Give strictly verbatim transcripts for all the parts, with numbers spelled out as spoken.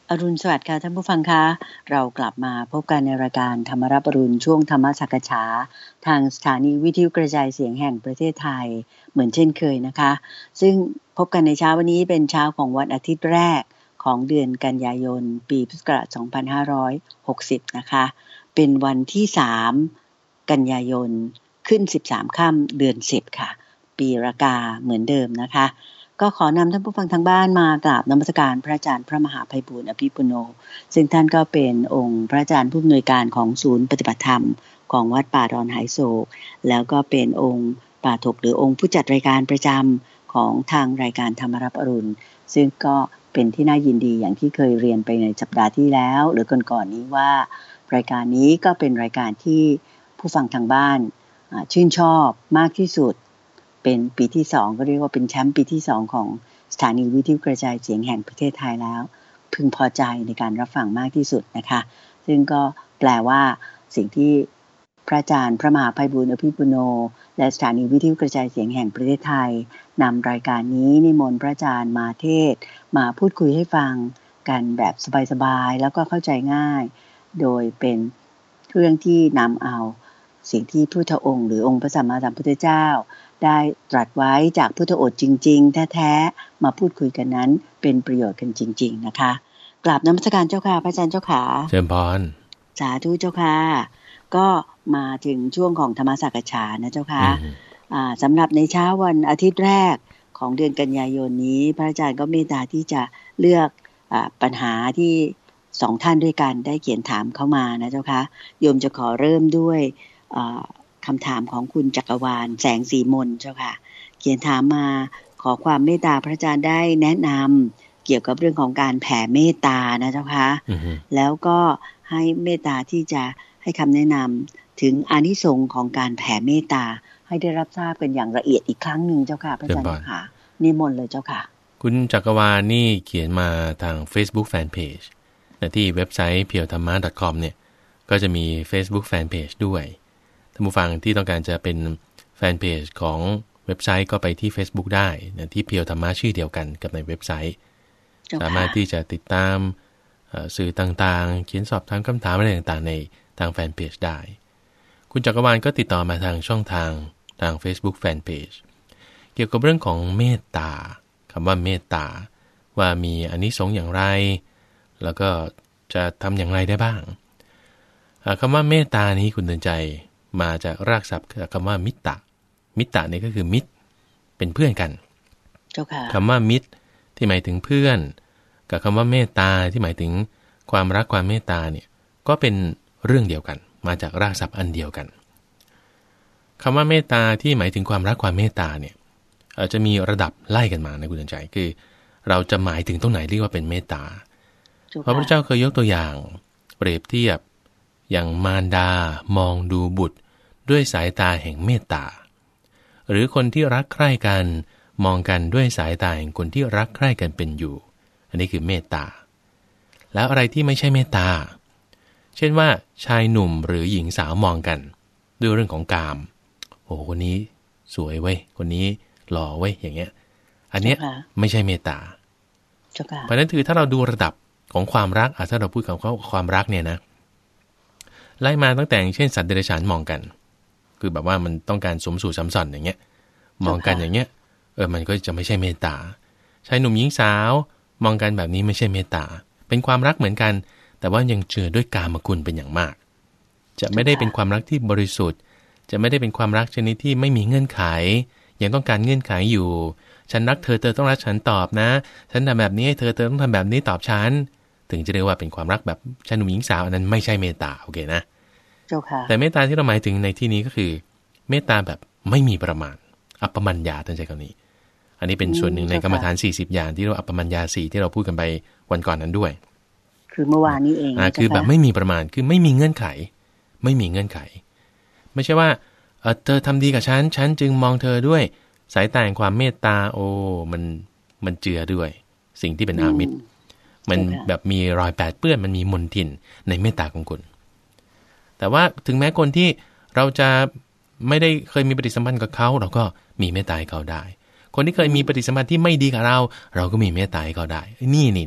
อรุณสวัสดิ์ค่ะท่านผู้ฟังคะเรากลับมาพบกันในรายการธรรมรับอรุณช่วงธรรมสักฉาทางสถานีวิทยุกระจายเสียงแห่งประเทศไทยเหมือนเช่นเคยนะคะซึ่งพบกันในเช้าวันนี้เป็นเช้าของวันอาทิตย์แรกของเดือนกันยายนปีพุทธศักราชสองพันห้าร้อยหกสิบนะคะเป็นวันที่สามกันยายนขึ้นสิบสามค่ำเดือนสิบค่ะปีรากาเหมือนเดิมนะคะก็ขอนำท่านผู้ฟังทางบ้านมากราบนมัสการพระอาจารย์พระมหาไพบูลย์อภิปุโนซึ่งท่านก็เป็นองค์พระอาจารย์ผู้อำนวยการของศูนย์ปฏิบัติธรรมของวัดป่าดอนหายโศกแล้วก็เป็นองค์ป่าถกหรือองค์ผู้จัดรายการประจำของทางรายการธรรมรับอรุณซึ่งก็เป็นที่น่ายินดีอย่างที่เคยเรียนไปในสัปดาห์ที่แล้วหรือก่อนๆนี้ว่ารายการนี้ก็เป็นรายการที่ผู้ฟังทางบ้านชื่นชอบมากที่สุดเป็นปีที่สองก็เรียกว่าเป็นแชมป์ปีที่สองของสถานีวิทยุกระจายเสียงแห่งประเทศไทยแล้วพึงพอใจในการรับฟังมากที่สุดนะคะซึ่งก็แปลว่าสิ่งที่พระอาจารย์พระมหาไพบูลย์อภิปุโนและสถานีวิทยุกระจายเสียงแห่งประเทศไทยนำรายการนี้นิมนต์พระอาจารย์มาเทศมาพูดคุยให้ฟังกันแบบสบายๆแล้วก็เข้าใจง่ายโดยเป็นเรื่องที่นำเอาสิ่งที่พุทธองค์หรือองค์พระสัมมาสัมพุทธเจ้าได้ตรัสไว้จากพุทธโอษฐ์จริงๆแท้ๆมาพูดคุยกันนั้นเป็นประโยชน์กันจริงๆนะคะกราบนมัสการเจ้าค่ะพระอาจารย์เจ้าค่ะเชิญพรสาธุเจ้าค่ะก็มาถึงช่วงของธรรมสักฉานะเจ้าค่ะอ่าสำหรับในเช้าวันอาทิตย์แรกของเดือนกันยายนนี้พระอาจารย์ก็เมตตาที่จะเลือกอ่าปัญหาที่สองท่านด้วยกันได้เขียนถามเข้ามานะเจ้าค่ะโยมจะขอเริ่มด้วยอ่าคำถามของคุณจักรวาลแสงสีมนเจ้าค่ะเขียนถามมาขอความเมตตาพระอาจารย์ได้แนะนำเกี่ยวกับเรื่องของการแผ่เมตตานะเจ้าค่ะ uh-huh. แล้วก็ให้เมตตาที่จะให้คำแนะนำถึงอานิสงส์ของการแผ่เมตตาให้ได้รับทราบกันอย่างละเอียดอีกครั้งหนึ่งเจ้าค่ะพระอาจารย์ค่ะนิมนต์เลยเจ้าค่ะคุณจักรวาลนี่เขียนมาทาง Facebook Fanpage ที่เว็บไซต์ เพียวธรรมะ ดอท คอม เนี่ยก็จะมี Facebook Fanpage ด้วยท่านผู้ฟังที่ต้องการจะเป็นแฟนเพจของเว็บไซต์ก็ไปที่ Facebook ได้นะที่เพียวธรรมะชื่อเดียวกันกับในเว็บไซต์สามารถที่จะติดตามสื่อต่างๆเขียนสอบถามคำถามอะไรต่างๆในทางแฟนเพจได้คุณจักรวาลก็ติดต่อมาทางช่องทางทาง Facebook Fanpage เกี่ยวกับเรื่องของเมตตาคำว่าเมตตาว่ามีอานิสงส์อย่างไรแล้วก็จะทำอย่างไรได้บ้างคำว่าเมตตานี้คุณเตือนใจมาจากรากศัพท์คำว่ามิตตะมิตตะนี่ก็คือมิตรเป็นเพื่อนกันคำว่ามิตรที่หมายถึงเพื่อนกับคำว่าเมตตาที่หมายถึงความรักความเมตตาเนี่ยก็เป็นเรื่องเดียวกันมาจากรากศัพท์อันเดียวกันคำว่าเมตตาที่หมายถึงความรักความเมตตาเนี่ยอาจจะมีระดับไล่กันมานะคุณเตือนใจคือเราจะหมายถึงตรงไหนเรียกว่าเป็นเมตตาพระพุทธเจ้าเคยยกตัวอย่างเปรียบเทียบอย่างมารดามองดูบุตรด้วยสายตาแห่งเมตตาหรือคนที่รักใคร่กันมองกันด้วยสายตาแห่งคนที่รักใคร่กันเป็นอยู่อันนี้คือเมตตาแล้วอะไรที่ไม่ใช่เมตตาเช่นว่าชายหนุ่มหรือหญิงสาวมองกันด้วยเรื่องของกามโอ้คนนี้สวยเว้ยคนนี้หล่อเว้ยอย่างเงี้ยอันเนี้ยไม่ใช่เมตตาเพราะฉะนั้นคือถ้าเราดูระดับของความรักอ่ะถ้าเราพูดกับความรักเนี่ยนะไล่มาตั้งแต่เช่นสัตว์เดรัจฉานมองกันคือแบบว่ามันต้องการสมสู่ซ้ำซ้อนอย่างเงี้ยมองกันอย่างเงี้ยเออมันก็จะไม่ใช่เมตตาชายหนุ่มหญิงสาวมองกันแบบนี้ไม่ใช่เมตตาเป็นความรักเหมือนกันแต่ว่ายังเจือด้วยกามคุณเป็นอย่างมากจะไม่ได้เป็นความรักที่บริสุทธิ์จะไม่ได้เป็นความรักชนิดที่ไม่มีเงื่อนไขยังต้องการเงื่อนไขอยู่ฉันรักเธอเธอต้องรักฉันตอบนะฉันทำแบบนี้ให้เธอเธอต้องทำแบบนี้ตอบฉันถึงจะเรียกว่าเป็นความรักแบบชายหนุ่มหญิงสาวอันนั้นไม่ใช่เมตตาโอเคนะแต่เมตตาที่เราหมายถึงในที่นี้ก็คือเมตตาแบบไม่มีประมาณอัปปมัญญาท่านใช้คำนี้อันนี้เป็นส่วนหนึ่งในกรรมฐานสี่สิบอย่างที่เราอัปปมัญญาสี่ที่เราพูดกันไปวันก่อนนั้นด้วยคือเมื่อวานนี้เองอ่าคือแบบไม่มีประมาณคือไม่มีเงื่อนไขไม่มีเงื่อนไขไม่ใช่ว่าเออเธอทำดีกับฉันฉันจึงมองเธอด้วยสายตาแห่งความเมตตาโอ้มันมันเจือด้วยสิ่งที่เป็นอามิตรมันแบบมีรอยแปดเปื้อนมันมีมลทินในเมตตาของคุณแต่ว่าถึงแม้คนที่เราจะไม่ได้เคยมีปฏิสัมพันธ์กับเขาเราก็มีเมตตาให้เขาได้คนที่เคยมีปฏิสัมพันธ์ที่ไม่ดีกับเราเราก็มีเมตตาให้เขาได้นี่นี่นี่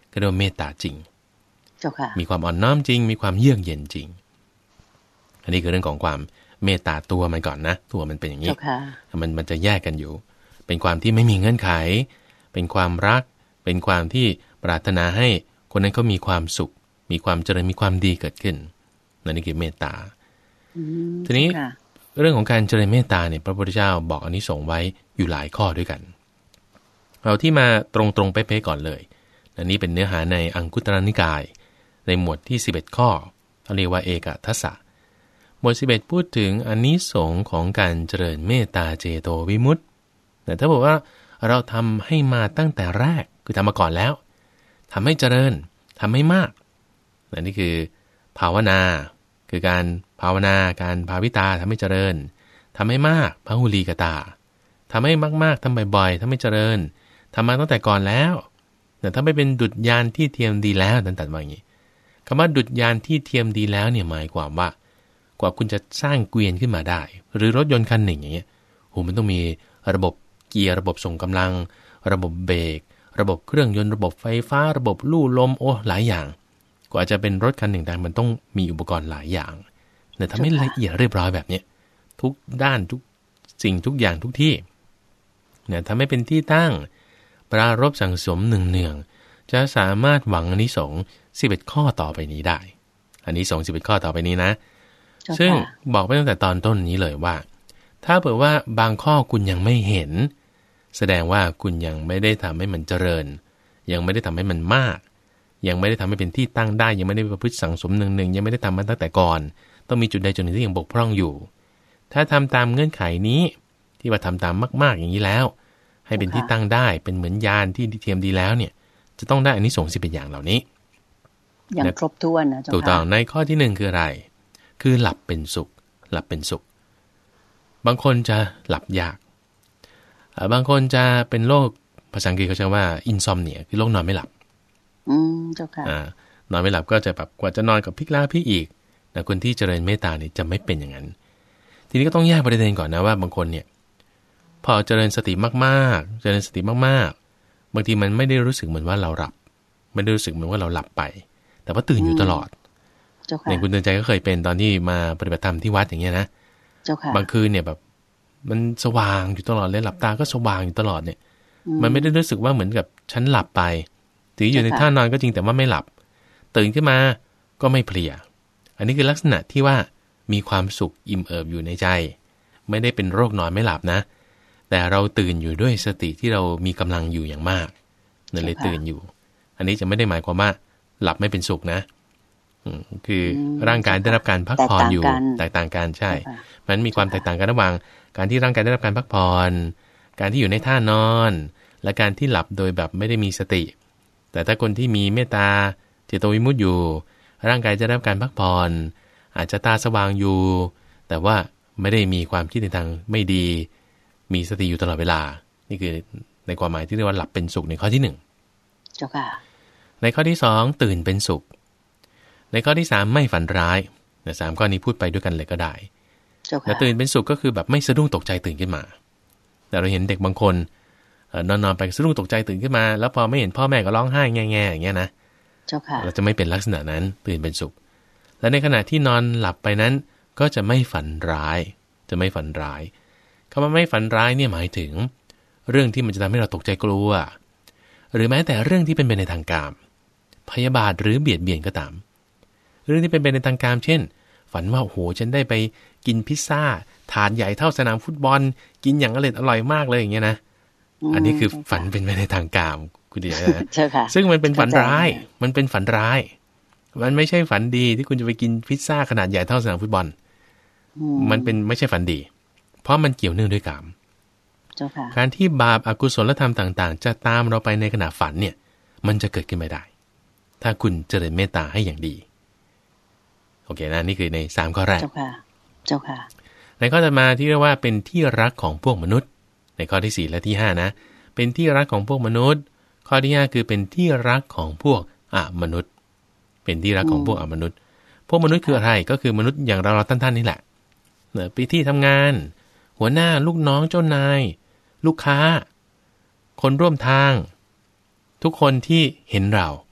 ก็เรียกว่าเมตตาจริงเจ้าค่ะมีความอ่อนน้อมจริงมีความเยือกเย็นจริงอันนี้คือเรื่องของความเมตตาตัวมันก่อนนะตัวมันเป็นอย่างนี้มันมันจะแยกกันอยู่เป็นความที่ไม่มีเงื่อนไขเป็นความรักเป็นความที่ปรารถนาให้คนนั้นเขามีความสุขมีความเจริญมีความดีเกิดขึ้นนั่นนี่คือเมตตาทีนี้เรื่องของการเจริญเมตตาเนี่ยพระพุทธเจ้าบอกอานิสงส์ไว้อยู่หลายข้อด้วยกันเอาที่มาตรงๆเป๊ะๆก่อนเลยอันนี้เป็นเนื้อหาในอังคุตรนิกายในหมวดที่สิบเอ็ดข้อเขาเรียกว่าเอกทัสสะหมวดสิบเอ็ดพูดถึงอานิสงส์ของการเจริญเมตตาเจโตวิมุตติแต่ถ้าบอกว่าเราทำให้มาตั้งแต่แรกคือทำมาก่อนแล้วทำให้เจริญทำให้มากอันนี้คือภาวนาคือการภาวนาการภาวิตาทำให้เจริญทำให้มากพหุลีกตาทำให้มากๆทำบ่อยๆทำให้เจริญทำมาตั้งแต่ก่อนแล้วแต่ถ้าไม่เป็นดุจยานที่เทียมดีแล้วนั่นตัดมาอย่างนี้คำว่าดุจยานที่เทียมดีแล้วเนี่ยหมายความว่ากว่าคุณจะสร้างเกวียนขึ้นมาได้หรือรถยนต์คันหนึ่งอย่างเงี้ยโหมันต้องมีระบบเกียร์ระบบส่งกำลังระบบเบรกระบบเครื่องยนต์ระบบไฟฟ้าระบบลู่ลมโอ้หลายอย่างกว่าจะเป็นรถคันหนึ่งได้มันต้องมีอุปกรณ์หลายอย่างแต่ทำให้ละเอียดเรียบร้อยแบบนี้ทุกด้านทุกสิ่งทุกอย่างทุกที่เนี่ยทำให้เป็นที่ตั้งปรารภสั่งสมหนึ่งเนืองจะสามารถหวังอานิสงส์สิบเอ็ดข้อต่อไปนี้ได้อานิสงส์สิบเอ็ดข้อต่อไปนี้นะซึ่งบอกไปตั้งแต่ตอนต้นนี้เลยว่าถ้าเผื่อว่าบางข้อคุณยังไม่เห็นแสดงว่าคุณยังไม่ได้ทำให้มันเจริญยังไม่ได้ทำให้มันมากยังไม่ได้ทำให้เป็นที่ตั้งได้ยังไม่ได้ประพฤติสังสมหนึ่งหนึ่งยังไม่ได้ทำมันตั้งแต่ก่อนต้องมีจุดใดจุดหนึ่งที่ยังบกพร่องอยู่ถ้าทำตามเงื่อนไขนี้ที่ว่าทำตามมากๆอย่างนี้แล้วให้เป็นที่ตั้งได้เป็นเหมือนยานที่เทียมดีแล้วเนี่ยจะต้องได้อานิสงส์สิบเป็นอย่างเหล่านี้อย่างครบถ้วนนะเจ้าค่ะถูกต้องในข้อที่หนึ่งคืออะไรคือหลับเป็นสุขหลับเป็นสุขบางคนจะหลับยากบางคนจะเป็นโรคภาษาอังกฤษเขาใช้ว่าอินซอมเนียคือโรคนอนไม่หลับอืมเจ้าค่ะอ่านอนไม่หลับก็จะแบบกว่าจะนอนกับพลิกล้าพลิกอีกแต่คนที่เจริญเมตตาเนี่ยจะไม่เป็นอย่างนั้นทีนี้ก็ต้องแยกประเด็นก่อนนะว่าบางคนเนี่ยพอเจริญสติมากๆเจริญสติมากๆบางทีมันไม่ได้รู้สึกเหมือนว่าเราหลับไม่ได้รู้สึกเหมือนว่าเราหลับไปแต่ว่าตื่นอยู่ตลอดในคุณเตือนใจก็เคยเป็นตอนที่มาปฏิบัติธรรมที่วัดอย่างเงี้ยนะบางคืนเนี่ยแบบมันสว่างอยู่ตลอดเลยหลับตาก็สว่างอยู่ตลอดเนี่ยมันไม่ได้รู้สึกว่าเหมือนกับฉันหลับไปถืออยู่ในท่านอนก็จริงแต่ว่าไม่หลับตื่นขึ้นมาก็ไม่เพลียอันนี้คือลักษณะที่ว่ามีความสุขอิ่มเอิบอยู่ในใจไม่ได้เป็นโรคนอนไม่หลับนะแต่เราตื่นอยู่ด้วยสติที่เรามีกำลังอยู่อย่างมากนั่นเลยตื่นอยู่อันนี้จะไม่ได้หมายความว่าหลับไม่เป็นสุขนะคือร่างกายได้รับการพักผ่อนอยู่แตกต่างกันใช่มันมีความแตกต่างกันระหว่างการที่ร่างกายได้รับการพักผ่อนการที่อยู่ในท่านอนและการที่หลับโดยแบบไม่ได้มีสติแต่ถ้าคนที่มีเมตตาเจโตวิมุตติอยู่ร่างกายจะได้รับการพักผ่อนอาจจะตาสว่างอยู่แต่ว่าไม่ได้มีความคิดในทางไม่ดีมีสติอยู่ตลอดเวลานี่คือในความหมายที่เรียกว่าหลับเป็นสุขในข้อที่หนึ่งเจ้าค่ะในข้อที่สองตื่นเป็นสุขในข้อที่สามไม่ฝันร้ายแต่สามข้อนี้พูดไปด้วยกันเลยก็ได้แต่ตื่นเป็นสุขก็คือแบบไม่สะดุ้งตกใจตื่นขึ้นมาแต่เราเห็นเด็กบางคนนอนๆไปสะดุ้งตกใจตื่นขึ้นมาแล้วพอไม่เห็นพ่อแม่ก็ร้องไห้แง่ๆอย่างเงี้ยนะเราจะไม่เป็นลักษณะนั้นตื่นเป็นสุขและในขณะที่นอนหลับไปนั้นก็จะไม่ฝันร้ายจะไม่ฝันร้ายคำว่าไม่ฝันร้ายเนี่ยหมายถึงเรื่องที่มันจะทำให้เราตกใจกลัวหรือแม้แต่เรื่องที่เป็นไปในทางกามพยาบาทหรือเบียดเบียนก็ตามเรื่องที่เป็นไปในทางกามเช่นฝันว่าโอ้โหฉันได้ไปกินพิซซ่าถาดใหญ่เท่าสนามฟุตบอลกินอย่างอร่อยอร่อยมากเลยอย่างเงี้ยนะอันนี้คือฝันเป็นไปในทางกามคุณเดียนะซึ่งมันเป็นฝันร้ายมันเป็นฝันร้ายมันไม่ใช่ฝันดีที่คุณจะไปกินพิซซ่าขนาดใหญ่เท่าสนามฟุตบอลมันเป็นไม่ใช่ฝันดีเพราะมันเกี่ยวเนื่องด้วยกามการที่บาปอกุศลธรรมต่างๆจะตามเราไปในขณะฝันเนี่ยมันจะเกิดขึ้นไม่ได้ถ้าคุณเจริญเมตตาให้อย่างดีโอเคนะนี่คือในสามข้อแรกเจ้าค่ะเจ้าค่ะในข้อต่อมาที่เรียกว่าเป็นที่รักของพวกมนุษย์ในข้อที่สี่และที่ห้านะเป็นที่รักของพวกมนุษย์ข้อที่ห้าคือเป็นที่รักของพวกอมนุษย์เป็นที่รักของพวกอมนุษย์พวกมนุษย์คืออะไรก็คือมนุษย์อย่างเราเราท่านๆนี่แหละเนี่ยไปที่ทำงานหัวหน้าลูกน้องเจ้านายลูกค้าคนร่วมทางทุกคนที่เห็นเรา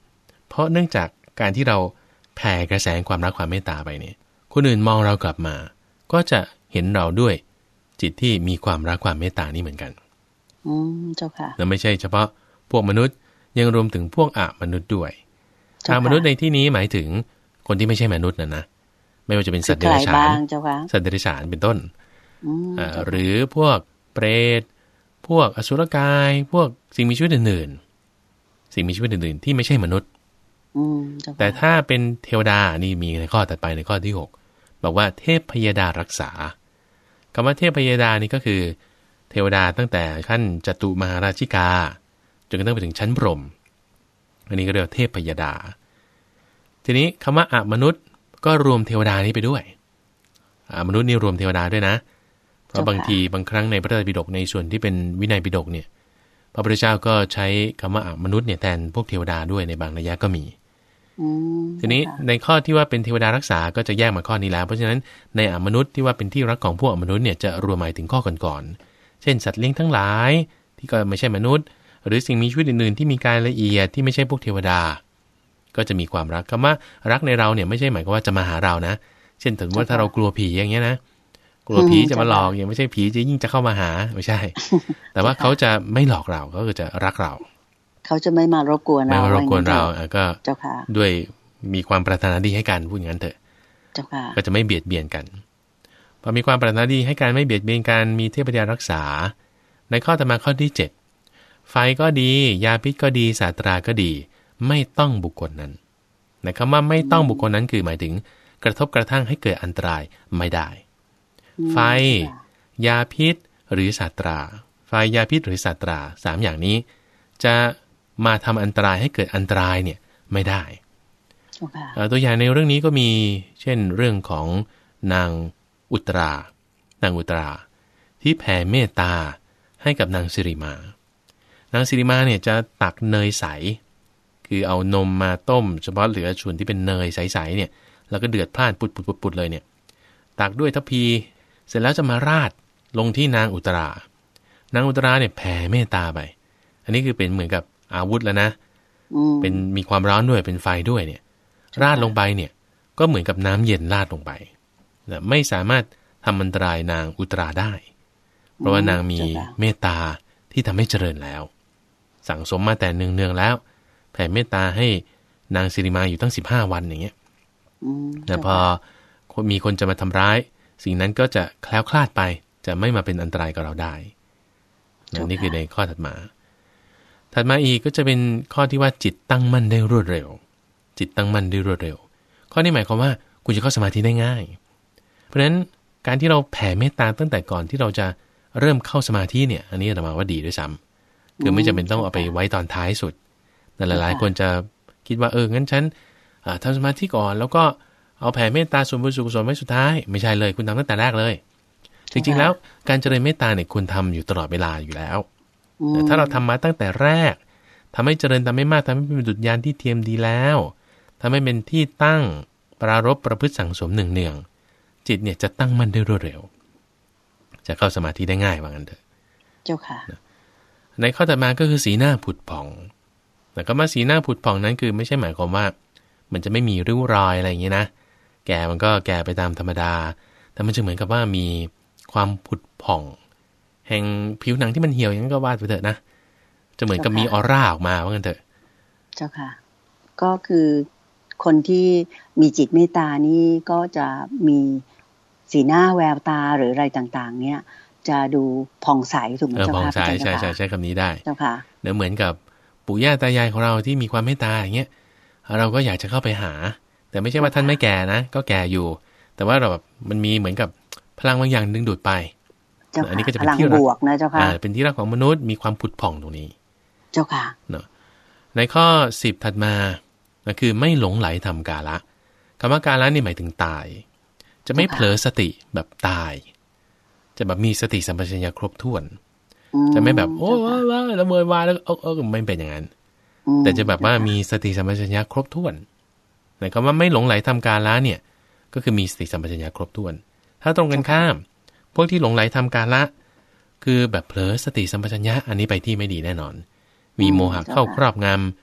เพราะเนื่องจากการที่เราแผ่กระแสความรักความเมตตาไปเนี่ยคนอื่นมองเรากลับมาก็จะเห็นเราด้วยจิตที่มีความรักความเมตตานี่เหมือนกันอืมเจ้าค่ะและไม่ใช่เฉพาะพวกมนุษย์ยังรวมถึงพวกอมนุษย์ด้วยอมนุษย์ในที่นี้หมายถึงคนที่ไม่ใช่มนุษย์นะนะไม่ว่าจะเป็นสัตว์เดรัจฉานสัตว์เดรัจฉานเป็นต้นหรือพวกเปรตพวกอสุรกายพวกสิ่งมีชีวิตอื่นๆสิ่งมีชีวิตอื่นๆที่ไม่ใช่มนุษย์แต่ถ้าเป็นเทวดานี่มีในข้อถัดไปในข้อที่หกบอกว่าเทพพยดารักษาคำว่าเทพพยดานี่ก็คือเทวดาตั้งแต่ขั้นจตุมหาราชิกาจนกระทั่งไปถึงชั้นพรหมอันนี้ก็เรียกว่าเทพพยดาทีนี้คำว่าอมนุษย์ก็รวมเทวดานี้ไปด้วยอมนุษย์นี่รวมเทวดาด้วยนะเพราะบางทีบางครั้งในพระไตรปิฎกในส่วนที่เป็นวินัยปิฎกเนี่ยพระพุทธเจ้าก็ใช้คำว่าอมนุษย์เนี่ยแทนพวกเทวดาด้วยในบางนัยยะก็มีทีนี้ในข้อที่ว่าเป็นเทวดารักษาก็จะแยกมาข้อนี้แล้วเพราะฉะนั้นในอมนุษย์ที่ว่าเป็นที่รักของพวกอมนุษย์เนี่ยจะรวมหมายถึงข้อก่อนๆเช่นสัตว์เลี้ยงทั้งหลายที่ก็ไม่ใช่มนุษย์หรือสิ่งมีชีวิตอื่นๆที่มีกายละเอียดที่ไม่ใช่พวกเทวดาก็จะมีความรักคำว่ารักในเราเนี่ยไม่ใช่หมายความว่าจะมาหาเรานะเช่นถึงว่าถ้าเรากลัวผีอย่างเงี้ยนะกลัวผีจะมาหลอกอย่างไม่ใช่ผีจะยิ่งจะเข้ามาหาไม่ใช่แต่ว่าเขาจะไม่หลอกเราก็คือจะรักเราเขาจะไม่มารบกวนเราไม่มารบกวนเราก็ด้วยมีความปรารถนาดีให้กันพูดอย่างนั้นเถอะก็จะไม่เบียดเบียนกันพอมีความปรารถนาดีให้กันไม่เบียดเบียนกันมีเทพยารักษาในข้อต่อมาข้อที่เจ็ดไฟก็ดียาพิษก็ดีศาสตราก็ดีไม่ต้องบุคคลนั้นนะคำว่าไม่ต้องบุคคลนั้นคือหมายถึงกระทบกระทั่งให้เกิดอันตรายไม่ได้ไฟยาพิษหรือศาสตราไฟยาพิษหรือศาสตราสามอย่างนี้จะมาทำอันตรายให้เกิดอันตรายเนี่ยไม่ได้ okay. ตัวอย่างในเรื่องนี้ก็มีเช่นเรื่องของนางอุตรานางอุตราที่แผ่เมตตาให้กับนางสิริมานางสิริมาเนี่ยจะตักเนยใสคือเอานมมาต้มเฉพาะเหลือส่วนที่เป็นเนยใสๆเนี่ยแล้วก็เดือดพล่านปุดๆๆเลยเนี่ยตักด้วยทัพพีเสร็จแล้วจะมาราดลงที่นางอุตรานางอุตราเนี่ยแผ่เมตตาไปอันนี้คือเป็นเหมือนกับอาวุธแล้วนะเป็นมีความร้อนด้วยเป็นไฟด้วยเนี่ยราดลงไปเนี่ยก็เหมือนกับน้ำเย็นราดลงไปนะไม่สามารถทำอันตรายนางอุตราได้เพราะว่านางมีเมตตาที่ทำให้เจริญแล้วสั่งสมมาแต่เนืองๆแล้วแผ่เมตตาให้นางสิริมาอยู่ตั้งสิบห้าวันอย่างเงี้ยแต่พอมีคนจะมาทำร้ายสิ่งนั้นก็จะแคล้วคลาดไปจะไม่มาเป็นอันตรายกับเราได้นี่คือในข้อถัดมาถัดมาอีกก็จะเป็นข้อที่ว่าจิตตั้งมั่นได้รวดเร็วจิตตั้งมั่นได้รวดเร็วข้อนี้หมายความว่าคุณจะเข้าสมาธิได้ง่ายเพราะฉะนั้นการที่เราแผ่เมตตาตั้งแต่ก่อนที่เราจะเริ่มเข้าสมาธิเนี่ยอันนี้อาตมาว่าดีด้วยซ้ำคือไม่จำเป็นต้องเอาไปไว้ตอนท้ายสุดแต่หลายๆคนจะคิดว่าเอองั้นฉันทำสมาธิก่อนแล้วก็เอาแผ่เมตตาส่วนบุญส่วนกุศลไว้สุดท้ายไม่ใช่เลยคุณทำตั้งแต่แรกเลยจริงๆแล้วการเจริญเมตตาเนี่ยคุณทำอยู่ตลอดเวลาอยู่แล้วแต่ถ้าเราทำมาตั้งแต่แรกทำให้เจริญทำให้มากทำให้เป็นดุจยานที่เทียมดีแล้วทำให้เป็นที่ตั้งปรารภประพฤติสั่งสมหนึ่งเนืองจิตเนี่ยจะตั้งมั่นได้รวดเร็วจะเข้าสมาธิได้ง่ายว่างั้นเถอะเจ้าค่ะในข้อต่อมาก็คือสีหน้าผุดผ่องแต่ก็มาสีหน้าผุดผ่องนั้นคือไม่ใช่หมายความว่ามันจะไม่มีริ้วรอยอะไรอย่างนี้นะแก่มันก็แก่ไปตามธรรมดาแต่มันจะเหมือนกับว่ามีความผุดผ่องแห่งผิวหนังที่มันเหี่ยวอย่างนั้นก็วาดไปเถอะนะจะเหมือนกับมีออร่าออกมาว่างั้นเถอะเจ้าค่ะก็คือคนที่มีจิตเมตตานี่ก็จะมีสีหน้าแววตาหรืออะไรต่างๆเนี่ยจะดูผ่องใสถูกไหมเจ้าค่ะใช่ใช่ใช่ใช้คำนี้ได้เจ้าค่ะเดี๋ยวเหมือนกับปู่ย่าตายายของเราที่มีความเมตตาอย่างเงี้ยเราก็อยากจะเข้าไปหาแต่ไม่ใช่ว่าท่านไม่แก่นะก็แก่อยู่แต่ว่าเราแบบมันมีเหมือนกับพลังบางอย่างดึงดูดไปอันนี้ก็จะเป็นที่รักนะเจ้าค่ะเป็นที่รักของมนุษย์มีความผุดผ่องตรงนี้เจ้าค่ะเนาะในข้อสิบถัดมาก็คือไม่หลงไหลทำกาละคำว่ากาละนี่หมายถึงตายจะไม่เผลอสติแบบตายจะแบบมีสติสัมปชัญญะครบถ้วนจะไม่แบบโอ้ว้าแล้วเมื่อวานแล้วเออไม่เป็นอย่างนั้นแต่จะแบบว่ามีสติสัมปชัญญะครบถ้วนหมายความว่าไม่หลงไหลทำกาละเนี่ยก็คือมีสติสัมปชัญญะครบถ้วนถ้าตรงกันข้ามพวกที่หลงไหลทำกาละคือแบบเผลอสติสัมปชัญญะอันนี้ไปที่ไม่ดีแน่นอนมีโมหะเข้าครอบงำ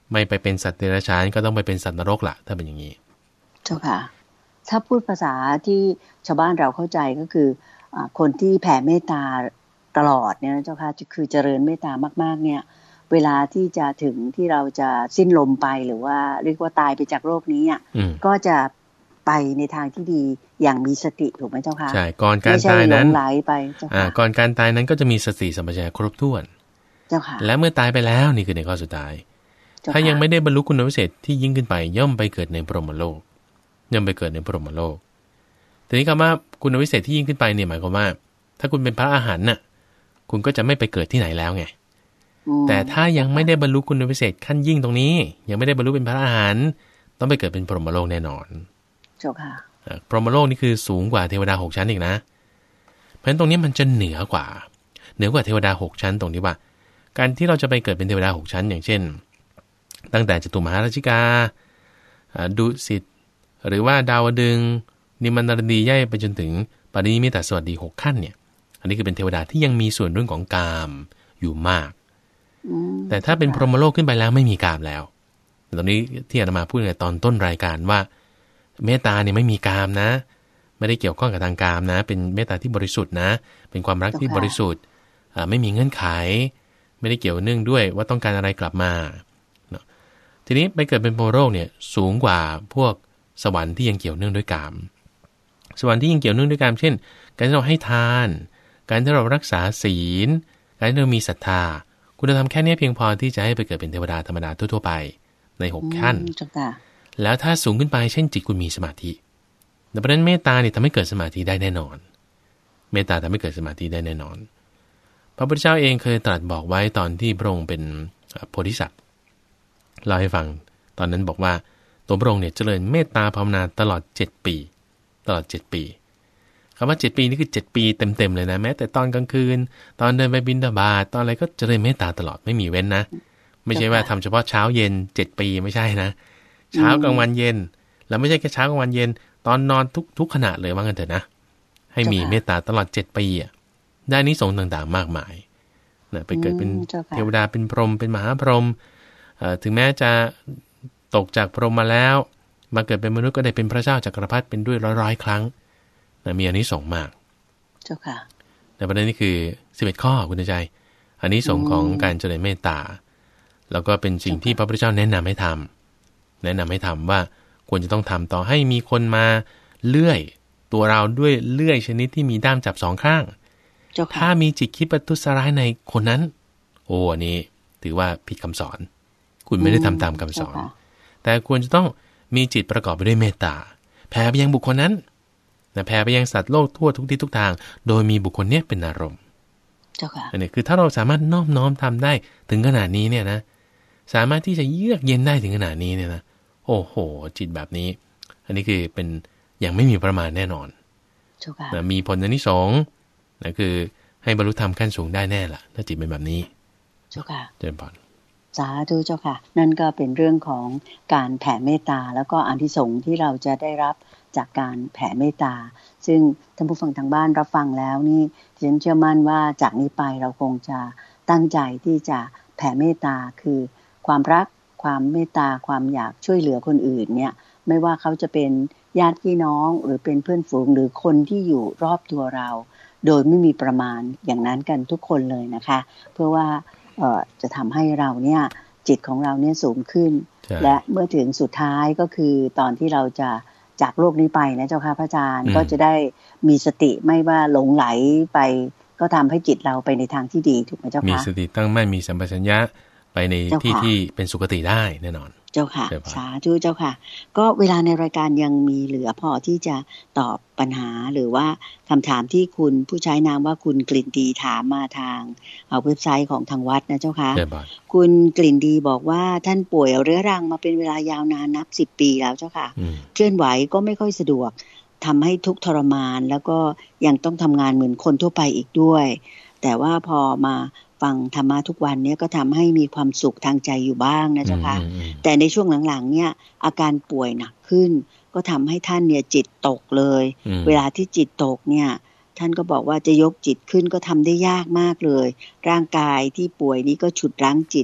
ไม่ไปเป็นสัตว์เดรัจฉานก็ต้องไปเป็นสัตว์นรกละถ้าเป็นอย่างนี้เจ้าค่ะถ้าพูดภาษาที่ชาวบ้านเราเข้าใจก็คือคนที่แผ่เมตตาตลอดเนี่ยเจ้าค่ะคือเจริญเมตตามากๆเนี่ยเวลาที่จะถึงที่เราจะสิ้นลมไปหรือว่าเรียกว่าตายไปจากโลกนี้อ่ะก็จะไปในทางที่ดีอย่างมีสติถูกไหมเจ้าค่ะใช่ก่อนการตายนั้นไม่ใช่หลงไหลไปเจ้าค่ะก่อนการตายนั้นก็จะมีสติสัมปชัญญะครบถ้วนเจ้าค่ะและเมื่อตายไปแล้วนี่คือในข้อสุดท้ายถ้ายังไม่ได้บรรลุคุณวิเศษที่ยิ่งขึ้นไปย่อมไปเกิดในพรหมโลกย่อมไปเกิดในพรหมโลกทีนี้คำว่าคุณวิเศษที่ยิ่งขึ้นไปเนี่ยหมายความว่าถ้าคุณเป็นพระอรหันต์น่ะคุณก็จะไม่ไปเกิดที่ไหนแล้วไงแต่ถ้ายังไม่ได้บรรลุคุณวิเศษขั้นยิ่งตรงนี้ยังไม่ได้บรรลุเป็นพระอรหันต์ต้องไปเกิดเป็นพรหมโลกแน่นอนเจ้าค่ะพรหมโลกนี่คือสูงกว่าเทวดาหกชั้นอีกนะเพราะฉะนั้นตรงนี้มันจะเหนือกว่าเหนือกว่าเทวดาหกชั้นตรงที่ว่าการที่เราจะไปเกิดเป็นเทวดาหกชั้นอย่างเช่นตั้งแต่จตุมหาราชิกาดุสิตหรือว่าดาวดึงส์นิมันดารดีย่ายไปจนถึงปรินิมิตสวัสดีหกขั้นเนี่ยอันนี้คือเป็นเทวดาที่ยังมีส่วนเรื่องของกามอยู่มากแต่ถ้าเป็นพรหมโลกขึ้นไปแล้วไม่มีกามแล้วตอนนี้ที่อาตมาพูดในตอนต้นรายการว่าเมตตาเนี่ยไม่มีกามนะไม่ได้เกี่ยวข้องกับทางกามนะเป็นเมตตาที่บริสุทธิ์นะเป็นความรักที่บริสุทธิ์ไม่มีเงื่อนไขไม่ได้เกี่ยวเนื่องด้วยว่าต้องการอะไรกลับมาเนาะทีนี้ไปเกิดเป็นพรหมโลกเนี่ยสูงกว่าพวกสวรรค์ที่ยังเกี่ยวเนื่องด้วยกามสวรรค์ที่ยังเกี่ยวเนื่องด้วยกามเช่นการที่เราให้ทานการที่เรารักษาศีลการที่เรามีศรัทธาคุณธรรมแค่นี้เพียงพอที่จะให้ไปเกิดเป็นเทวดาธรรมดาทั่วๆไปในหกขั้นแล้วถ้าสูงขึ้นไปเช่นจิตคุณมีสมาธิดังนั้นเมตตาเนี่ยทำให้เกิดสมาธิได้แน่นอนเมตตาทำให้เกิดสมาธิได้แน่นอนพระพุทธเจ้าเองเคยตรัสบอกไว้ตอนที่พระองค์เป็นโพธิสัตว์เล่าให้ฟังตอนนั้นบอกว่าตัวพระองค์เนี่ยเจริญเมตตาภาวนาตลอดเจ็ดปีตลอดเจ็ดปีคำว่าเจ็ดปีนี่คือเจ็ดปีเต็มๆเลยนะแม้แต่ตอนกลางคืนตอนเดินไปบิณฑบาตตอนอะไรก็เจริญเมตตาตลอดไม่มีเว้นนะไม่ใช่ว่าทำเฉพาะเช้าเย็นเจ็ดปีไม่ใช่นะเช้ากลางวันเย็นแล้วไม่ใช่แค่เช้ากลางวันเย็นตอนนอนทุกทุกขณะเลยว่างั้นเถอะนะให้มีเมตตาตลอดเจ็ดปีอ่ะได้อานิสงส์ต่างๆมากมายนะไปเกิดเป็นเทวดาเป็นพรหมเป็นมหาพรหมถึงแม้จะตกจากพรหมมาแล้วมาเกิดเป็นมนุษย์ก็ได้เป็นพระเจ้าจักรพรรดิเป็นด้วยร้อยๆครั้งนะมีอานิสงส์มากเจ้าค่ะในประเด็นนี้คือสิบเอ็ดข้อคุณใจอานิสงส์ของการเจริญเมตตาแล้วก็เป็นสิ่งที่พระพุทธเจ้าแนะนำให้ทำแนะนำให้ทำว่าควรจะต้องทำต่อให้มีคนมาเลื่อยตัวเราด้วยเลื่อยชนิดที่มีด้ามจับสองข้างถ้ามีจิตคิดประทุษร้ายในคนนั้นโอ้อันนี้ถือว่าผิดคำสอนคุณไม่ได้ทำตามคำสอนแต่ควรจะต้องมีจิตประกอบไปด้วยเมตตาแผ่ไปยังบุคคลนั้นแต่แผ่ไปยังสัตว์โลกทั่วทุกที่ทุกทางโดยมีบุคคลเนี้ยเป็นอารมณ์อันนี้คือถ้าเราสามารถน้อมน้อมทำได้ถึงขนาดนี้เนี่ยนะสามารถที่จะเยือกเย็นได้ถึงขนาดนี้เนี่ยนะโอ้โหจิตแบบนี้อันนี้คือเป็นอย่างไม่มีประมาณแน่นอนนะมีผลอานิสงส์นะคือให้บรรลุธรรมขั้นสูงได้แน่ล่ะถ้าจิตเป็นแบบนี้เจ้าค่ะเจริญพรสาธุเจ้าค่ะนั่นก็เป็นเรื่องของการแผ่เมตตาแล้วก็อานิสงส์ที่เราจะได้รับจากการแผ่เมตตาซึ่งท่านผู้ฟังทางบ้านรับฟังแล้วนี่ฉันเชื่อมั่นว่าจากนี้ไปเราคงจะตั้งใจที่จะแผ่เมตตาคือความรักความเมตตาความอยากช่วยเหลือคนอื่นเนี่ยไม่ว่าเขาจะเป็นญาติพี่น้องหรือเป็นเพื่อนฝูงหรือคนที่อยู่รอบตัวเราโดยไม่มีประมาณอย่างนั้นกันทุกคนเลยนะคะเพื่อว่าเอ่อจะทำให้เราเนี่ยจิตของเราเนี่ยสูงขึ้นและเมื่อถึงสุดท้ายก็คือตอนที่เราจะจากโลกนี้ไปนะเจ้าค่ะพระอาจารย์ก็จะได้มีสติไม่ว่าหลงไหลไปก็ทำให้จิตเราไปในทางที่ดีถูกไหมเจ้าค่ะมีสติตั้งมั่นมีสัมปชัญญะไปในที่ที่เป็นสุคติได้แน่นอนเจ้าค่ะสาธุเจ้าค่ะก็เวลาในรายการยังมีเหลือพอที่จะตอบปัญหาหรือว่าคำถามที่คุณผู้ใช้นามว่าคุณกลิ่นดีถามมาทางเว็บไซต์ของทางวัดนะเจ้าค่ะคุณกลิ่นดีบอกว่าท่านป่วยเรื้อรังมาเป็นเวลายาวนานนับสิบปีแล้วเจ้าค่ะเคลื่อนไหวก็ไม่ค่อยสะดวกทำให้ทุกข์ทรมานแล้วก็ยังต้องทำงานเหมือนคนทั่วไปอีกด้วยแต่ว่าพอมาฟังธรรมะทุกวันนี้ก็ทำให้มีความสุขทางใจอยู่บ้างนะเจ้าค่ะแต่ในช่วงหลังๆเนี่ยอาการป่วยหนักขึ้นก็ทำให้ท่านเนี่ยจิตตกเลยเวลาที่จิตตกเนี่ยท่านก็บอกว่าจะยกจิตขึ้นก็ทำได้ยากมากเลยร่างกายที่ป่วยนี้ก็ฉุดรั้งจิต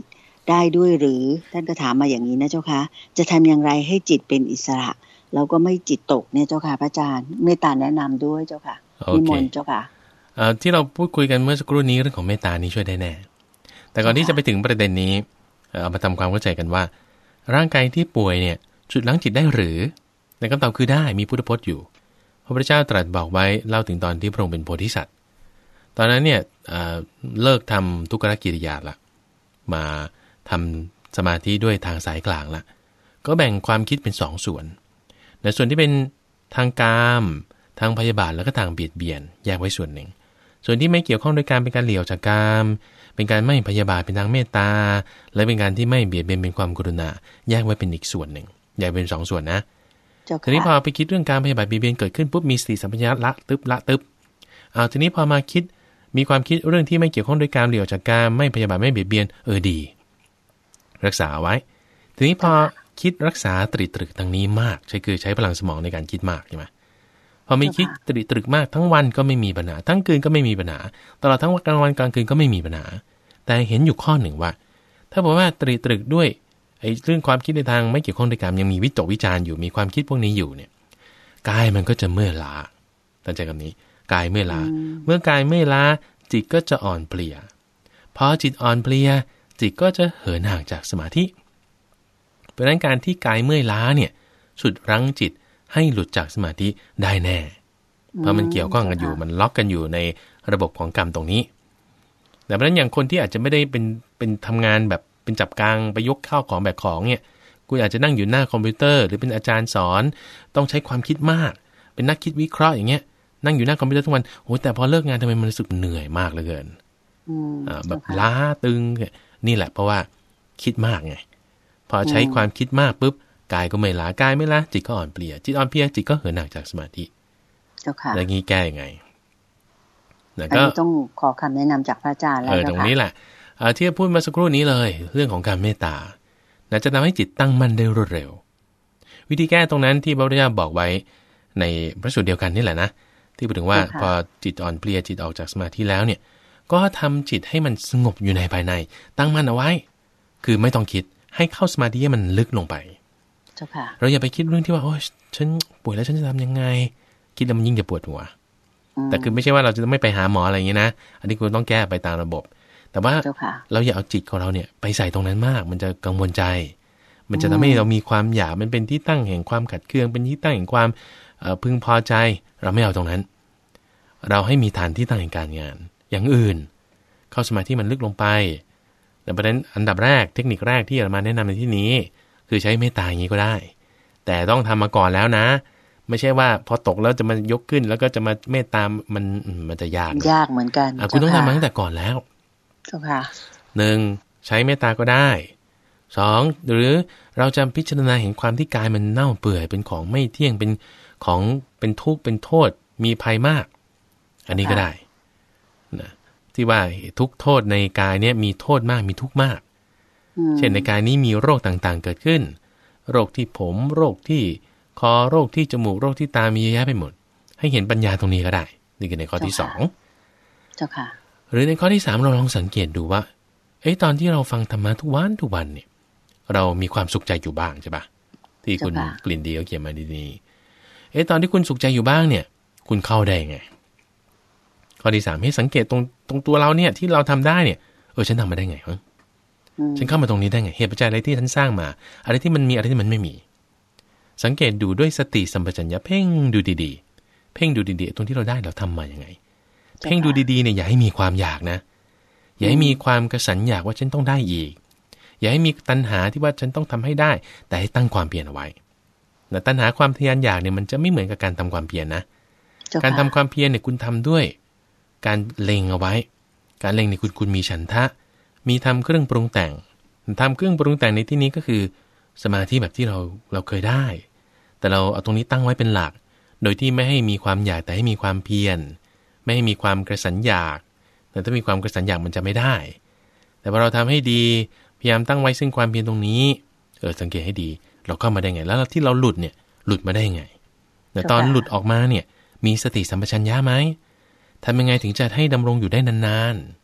ได้ด้วยหรือท่านก็ถามมาอย่างนี้นะเจ้าค่ะจะทำอย่างไรให้จิตเป็นอิสระแล้วก็ไม่จิตตกเนี่ยเจ้าค่ะพระอาจารย์เมตตาแนะนำด้วยเจ้าค่ะนิมนต์เจ้าค่ะที่เราพูดคุยกันเมื่อสักครู่นี้เรื่องของเมตตานี้ช่วยได้แน่แต่ก่อนที่จะไปถึงประเด็นนี้เอามาทำความเข้าใจกันว่าร่างกายที่ป่วยเนี่ยฉุดรั้งจิตได้หรือในคำตอบคือได้มีพุทธพจน์อยู่พระพุทธเจ้าตรัสบอกไว้เล่าถึงตอนที่พระองค์เป็นโพธิสัตว์ตอนนั้นเนี่ยเลิกทำทุกขกิริยาละมาทำสมาธิด้วยทางสายกลางละก็แบ่งความคิดเป็นสองส่วนในส่วนที่เป็นทางกามทางพยาบาทแล้วก็ทางเบียดเบียนแยกไว้ส่วนหนึ่งส่วนที่ไม่เกี่ยวข้องโดยการเป็นการเหลี่ยวจากกามเป็นการไม่พยาบาทเป็นทางเมตตาและเป็นการที่ไม่เบียดเบียนเป็นความกรุณาแยกไว้เป็นอีกส่วนหนึ่งแยกเป็นสองส่วนนะทีนี้พอไปคิดเรื่องการพยาบาทเบียดเบียนเกิดขึ้นปุ๊บมีสติสัมปชัญญะละตึ๊บละตึ๊บเอาทีนี้พอมาคิดมีความคิดเรื่องที่ไม่เกี่ยวข้องโดยการเหลี่ยวจากกามไม่พยาบาทไม่เบียดเบียนเออดีรักษาไว้ทีนี้พอคิดรักษาตรีตรึกทางนี้มากใช่คือใช้พลังสมองในการคิดมากใช่ไหมพอไม่คิดตรีตรึกมากทั้งวันก็ไม่มีปัญหาทั้งคืนก็ไม่มีปัญหาตลอดทั้งกลางวันกลางคืนก็ไม่มีปัญหาแต่เห็นอยู่ข้อหนึ่งว่าถ้าบอกว่าตรีตรึกด้วยไอ้เรื่องความคิดในทางไม่เกี่ยวข้องด้วยกันยังมีวิตกวิจารอยู่มีความคิดพวกนี้อยู่เนี่ยกายมันก็จะเมื่อยล้าตั้งใจคำนี้กายเมื่อยล้าเมื่อกายเมื่อยล้าจิตก็จะอ่อนเพลียพอจิตอ่อนเพลียจิตก็จะเหินห่างจากสมาธิเพราะฉะนั้นการที่กายเมื่อยล้าเนี่ยฉุดรั้งจิตให้หลุดจากสมาธิได้แน่เพราะมันเกี่ยวข้องกันอยู่มันล็อกกันอยู่ในระบบของกรรมตรงนี้แต่เพราะฉะนั้นอย่างคนที่อาจจะไม่ได้เป็นเป็นทำงานแบบเป็นจับกลางไปยกข้าวของแบกของเนี่ยคุณอาจจะนั่งอยู่หน้าคอมพิวเตอร์หรือเป็นอาจารย์สอนต้องใช้ความคิดมากเป็นนักคิดวิเคราะห์อย่างเงี้ยนั่งอยู่หน้าคอมพิวเตอร์ทุกวันโอ้แต่พอเลิกงานทำไมมันรู้สึกเหนื่อยมากเหลือเกินอ่าแบบล้าตึงนี่แหละเพราะว่าคิดมากไงพอใช้ความคิดมากปุ๊บกายก็ไม่ล้ากายไม่ล้าจิตก็อ่อนเพลียจิตอ่อนเพลียจิตก็เหินห่างจากสมาธิเจ้าค่ะแล้วงี้แก้ยังไงแล้วก็ต้องขอคำแนะนำจากพระอาจารย์แล้วนะคะตรงนี้แหละที่พูดมาสักครู่นี้เลยเรื่องของการเมตตาจะทำให้จิตตั้งมั่นได้รวดเร็ววิธีแก้ตรงนั้นที่พระพุทธเจ้าบอกไว้ในพระสูตรเดียวกันนี่แหละนะที่พูดถึงว่าพอจิตอ่อนเพลียจิตออกจากสมาธิแล้วเนี่ยก็ทำจิตให้มันสงบอยู่ในภายในตั้งมั่นเอาไว้คือไม่ต้องคิดให้เข้าสมาธิให้มันลึกลงไปเจ้าค่ะเราอย่าไปคิดเรื่องที่ว่าโอ้ฉันป่วยแล้วฉันจะทำยังไงคิดแล้วมันยิ่งจะปวดหัวแต่คือไม่ใช่ว่าเราจะไม่ไปหาหมออะไรอย่างนี้นะอันนี้คุณต้องแก้ไปตามระบบแต่ว่าเราอย่าเอาจิตของเราเนี่ยไปใส่ตรงนั้นมากมันจะกังวลใจมันจะทำให้เรามีความอยากมันเป็นที่ตั้งแห่งความขัดเคืองเป็นที่ตั้งแห่งความพึงพอใจเราไม่เอาตรงนั้นเราให้มีฐานที่ตั้งแห่งการงานอย่างอื่นเข้าสมาธิมันลึกลงไปแต่ประเด็นอันดับแรกเทคนิคแรกที่เรามาแนะนำในที่นี้คือใช้เมตตาอย่างนี้ก็ได้แต่ต้องทำมาก่อนแล้วนะไม่ใช่ว่าพอตกแล้วจะมายกขึ้นแล้วก็จะมาเมตตามันมันจะยากยากเหมือนกันคุณต้องทำมาตั้งแต่ก่อนแล้วค่ะหนึ่งใช้เมตตาก็ได้สองหรือเราจะพิจารณาเห็นความที่กายมันเน่าเปื่อยเป็นของไม่เที่ยงเป็นของเป็นทุกข์เป็นโทษมีภัยมากอันนี้ก็ได้นะที่ว่าทุกโทษในกายเนี่ยมีโทษมากมีทุกข์มากเช่นในกายนี้มีโรคต่างๆเกิดขึ้นโรคที่ผมโรคที่คอโรคที่จมูกโรคที่ตามีเยอะแยะไปหมดให้เห็นปัญญาตรงนี้ก็ได้นี่คือในข้อที่สองเจ้าค่ะหรือในข้อที่สามเราลองสังเกตดูว่าเอ้ยตอนที่เราฟังธรรมะทุกวันทุกวันเนี่ยเรามีความสุขใจอยู่บ้างใช่ปะที่คุณกลิ่นดีเขาเขียนมาดีๆเอ้ยตอนที่คุณสุขใจอยู่บ้างเนี่ยคุณเข้าได้ไงข้อที่สามให้สังเกตตรงตรงตัวเราเนี่ยที่เราทำได้เนี่ยเออฉันทำมาได้ไงวะฉันเข้ามาตรงนี้ได้ไงเหตุปัจจัยอะไรที่ฉันสร้างมาอะไรที่มันมีอะไรที่มันไม่มีสังเกตดูด้วยสติสัมปชัญญะเพ่งดูดีๆเพ่งดูดีๆตรงที่เราได้เราทำมายังไงเพ่งดูดีๆเนี่ยอย่าให้มีความอยากนะอย่าให้มีความกระสันอยากว่าฉันต้องได้อีกอย่าให้มีตัณหาที่ว่าฉันต้องทำให้ได้แต่ให้ตั้งความเพียรเอาไว้แต่ตัณหาความทะยานอยากเนี่ยมันจะไม่เหมือนกับการทำความเพียรนะการทำความเพียรเนี่ยคุณทำด้วยการเล็งเอาไว้การเล็งเนี่ยคุณคุณมีฉันทะมีทำเครื่องปรุงแต่งทำเครื่องปรุงแต่งในที่นี้ก็คือสมาธิแบบที่เราเราเคยได้แต่เราเอาตรงนี้ตั้งไว้เป็นหลักโดยที่ไม่ให้มีความอยากแต่ให้มีความเพียรไม่ให้มีความกระสันอยากแต่ถ้ามีความกระสันอยากมันจะไม่ได้แต่พอเราทำให้ดีพยายามตั้งไว้ซึ่งความเพียรตรงนี้เออสังเกตให้ดีเราเข้ามาได้ไงแล้วที่เราหลุดเนี่ยหลุดมาได้ไงแต่ตอนหลุดออกมาเนี่ยมีสติสัมปชัญญะไหมทำยังไงถึงจะให้ดำรงอยู่ได้นานๆ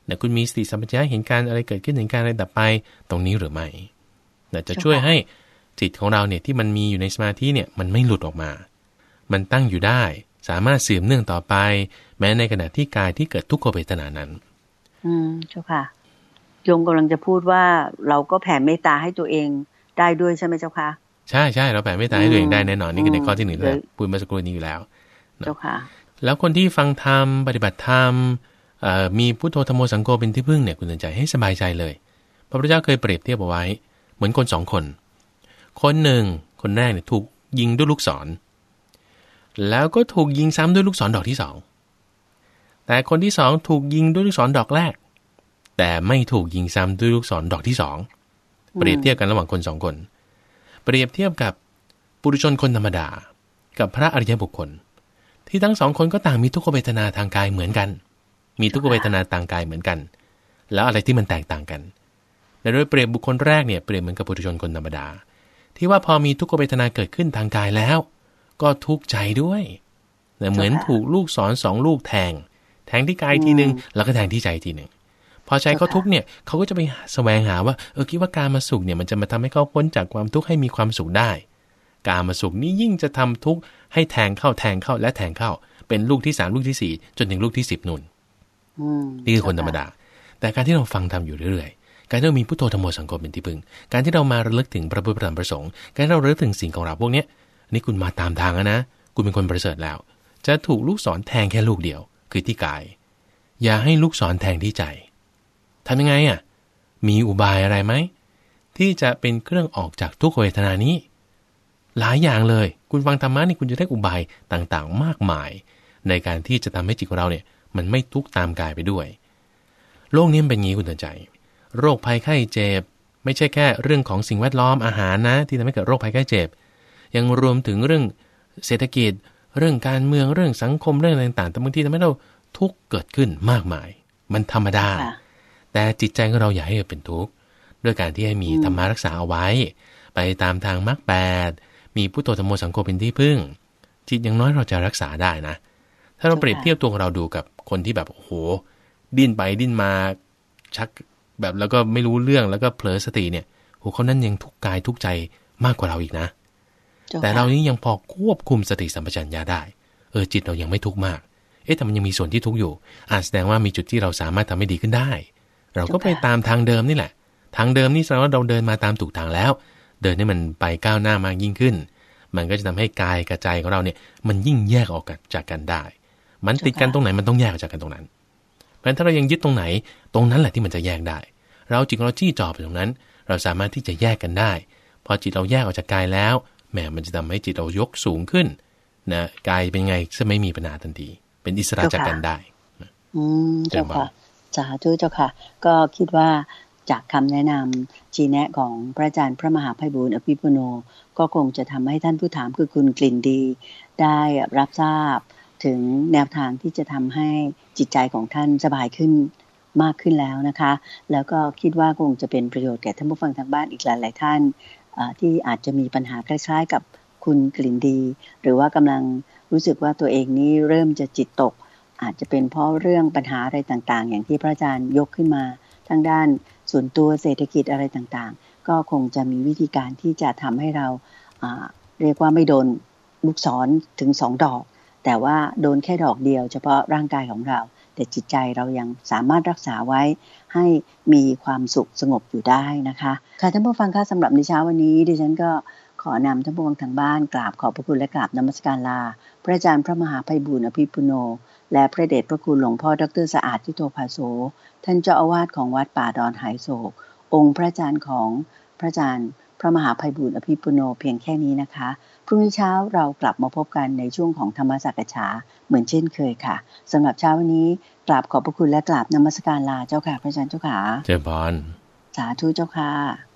เนี่ยคุณมีสติสัมปชัญญะเห็นการอะไรเกิดขึ้นเห็นการอะไรดับไปตรงนี้หรือไม่เนี่ยจะช่วยให้จิตของเราเนี่ยที่มันมีอยู่ในสมาธิเนี่ยมันไม่หลุดออกมามันตั้งอยู่ได้สามารถสืบเนื่องต่อไปแม้ในขณะที่กายที่เกิดทุกขเวทนานั้นอืมเจ้าค่ะโยมกำลังจะพูดว่าเราก็แผ่เมตตาให้ตัวเองได้ด้วยใช่ไหมเจ้าค่ะใช่ใช่เราแผ่เมตตาให้ตัวเองได้แน่นอนนี่คือในข้อที่หนึ่งเลยพูดเมื่อสักครู่นี้อยู่แล้วเจ้าค่ะแล้วคนที่ฟังธรรมปฏิบัติธรรมมีพุทโธธัมโมสังโฆเป็นที่พึ่งเนี่ยคุณสนใจให้สบายใจเลยพระพุทธเจ้าเคยเปรียบเทียบเอาไว้เหมือนคนสองคนคนหนึ่งคนแรกเนี่ยถูกยิงด้วยลูกศรแล้วก็ถูกยิงซ้ำด้วยลูกศรดอกที่สองแต่คนที่สองถูกยิงด้วยลูกศรดอกแรกแต่ไม่ถูกยิงซ้ำด้วยลูกศรดอกที่สองเปรียบเทียบกันระหว่างคนสองคนเปรียบเทียบกับปุถุชนคนธรรมดากับพระอริยบุคคลที่ทั้งสองคนก็ต่างมีทุกขเวทนาทางกายเหมือนกันมีทุกขเวทนาทางกายเหมือนกันแล้วอะไรที่มันแตกต่างกันและโดยเปรียบบุคคลแรกเนี่ยเปรียบเหมือนกับปุถุชนคนธรรมดาที่ว่าพอมีทุกขเวทนาเกิดขึ้นทางกายแล้วก็ทุกข์ใจด้วยเหมือนถูกลูกศรสองลูกแทงแทงที่กายทีนึงแล้วก็แทงที่ใจทีนึงพอใจเขาทุกข์เนี่ยเขาก็จะไปแสวงหาว่าเออคิดว่าการมาสุขเนี่ยมันจะมาทำให้เขาพ้นจากความทุกข์ให้มีความสุขได้การมาสุขนี้ยิ่งจะทำทุกข์ให้แทงเข้าแทงเข้าและแทงเข้าเป็นลูกที่สามลูกที่สี่จนถึงลูกที่สิบนุ่นนี่คือคนธรรมดาแต่การที่เราฟังทำอยู่เรื่อยๆการที่เรามีพุทโธธัมโมสังโฆเป็นที่พึ่งการที่เรามาระลึกถึงพระพุทธธรรมประสงค์การที่เราระลึกถึงสิ่งของเราพวกนี้นี่คุณมาตามทางแล้วนะคุณเป็นคนประเสริฐแล้วจะถูกลูกศรแทงแค่ลูกเดียวคือที่กายอย่าให้ลูกศรแทงที่ใจทำยังไงอ่ะมีอุบายอะไรไหมที่จะเป็นเครื่องออกจากทุกขเวทนานี้หลายอย่างเลยคุณฟังธรรมะนี่คุณจะได้อุบายต่างๆมากมายในการที่จะทำให้จิตของเราเนี่ยมันไม่ทุกข์ตามกายไปด้วยโลกนี้เป็นอย่างนี้คุณเตือนใจโรคภัยไข้เจ็บไม่ใช่แค่เรื่องของสิ่งแวดล้อมอาหารนะที่ทำให้เกิดโรคภัยไข้เจ็บยังรวมถึงเรื่องเศรษฐกิจเรื่องการเมืองเรื่องสังคมเรื่องอะไรต่างๆแต่บางทีทำให้เราทุกข์เกิดขึ้นมากมายมันธรรมดาแต่จิตใจของเราอย่าให้เป็นทุกข์ด้วยการที่ให้มีธรรมะรักษาเอาไว้ไปตามทางมรรคแปดมีพุทโธธัมโมสังโฆเป็นที่พึ่งจิตอย่างน้อยเราจะรักษาได้นะถ้าเราเปรียบเทียบตัวเราดูกับคนที่แบบโอ้โหดิ้นไปดิ้นมาชักแบบแล้วก็ไม่รู้เรื่องแล้วก็เผลอสติเนี่ยโหเขานั้นยังทุกข์กายทุกข์ใจมากกว่าเราอีกนะแต่เรานี้ยังพอควบคุมสติสัมปชัญญะได้เออจิตเรายังไม่ทุกข์มากเอ๊ะแต่มันยังมีส่วนที่ทุกข์อยู่อาจแสดงว่ามีจุดที่เราสามารถทำให้ดีขึ้นได้เราก็ไปตามทางเดิมนี่แหละทางเดิมนี่แสดงว่าเราเดินมาตามถูกทางแล้วเดินให้มันไปก้าวหน้ามากยิ่งขึ้นมันก็จะทำให้กายกับใจของเราเนี่ยมันยิ่งแยกออกจากกันได้มันติดกันตรงไหนมันต้องแยกออกจากกันตรงนั้นเพราะฉะนั้นถ้าเรายังยึดตรงไหนตรงนั้นแหละที่มันจะแยกได้เราจิตเราจี้จ่อไปตรงนั้นเราสามารถที่จะแยกกันได้พอจิตเราแยกออกจากกายแล้วแหมมันจะทำให้จิตเรายกสูงขึ้นนะกายเป็นไงจะไม่มีปัญหาทันทีเป็นอิสระจากกันได้อืมเจ้าค่ะสาธุเจ้าค่ะก็คิดว่าจากคำแนะนำชี้แนะของพระอาจารย์พระมหาไพบูลย์อภิปุโนก็คงจะทำให้ท่านผู้ถามคือคุณกลิ่นดีได้รับทราบถึงแนวทางที่จะทำให้จิตใจของท่านสบายขึ้นมากขึ้นแล้วนะคะแล้วก็คิดว่าคงจะเป็นประโยชน์แก่ท่านผู้ฟังทางบ้านอีกหลายๆท่านที่อาจจะมีปัญหาคล้ายๆกับคุณกลิ่นดีหรือว่ากำลังรู้สึกว่าตัวเองนี้เริ่มจะจิตตกอาจจะเป็นเพราะเรื่องปัญหาอะไรต่างๆอย่างที่พระอาจารย์ยกขึ้นมาทางด้านส่วนตัวเศรษฐกิจอะไรต่างๆก็คงจะมีวิธีการที่จะทำให้เราเรียกว่าไม่โดนลูกศรถึงสองดอกแต่ว่าโดนแค่ดอกเดียวเฉพาะร่างกายของเราแต่จิตใจเรายังสามารถรักษาไว้ให้มีความสุขสงบอยู่ได้นะคะค่ะท่านผู้ฟังคะสำหรับในเช้าวันนี้ดิฉันก็ขอนำท่านผู้ฟังทางบ้านกราบขอบพระคุณและกราบนมัสการลาพระอาจารย์พระมหาไพบูลย์อภิปุโนและพระเดชพระคุณหลวงพ่อดร.สะอาดทิโตภาโสท่านเจ้าอาวาสของวัดป่าดอนหายโศกองค์พระอาจารย์ของพระอาจารย์พระมหาไพบูลย์อภิปุโนเพียงแค่นี้นะคะพรุ่งนี้เช้าเรากลับมาพบกันในช่วงของธรรมสักฉาเหมือนเช่นเคยค่ะสำหรับเช้าวันนี้กราบขอบพระคุณและกราบนมัสการลาเจ้าค่ะพระอาจารย์เจ้าค่ะเจริญพรสาธุเจ้าค่ะ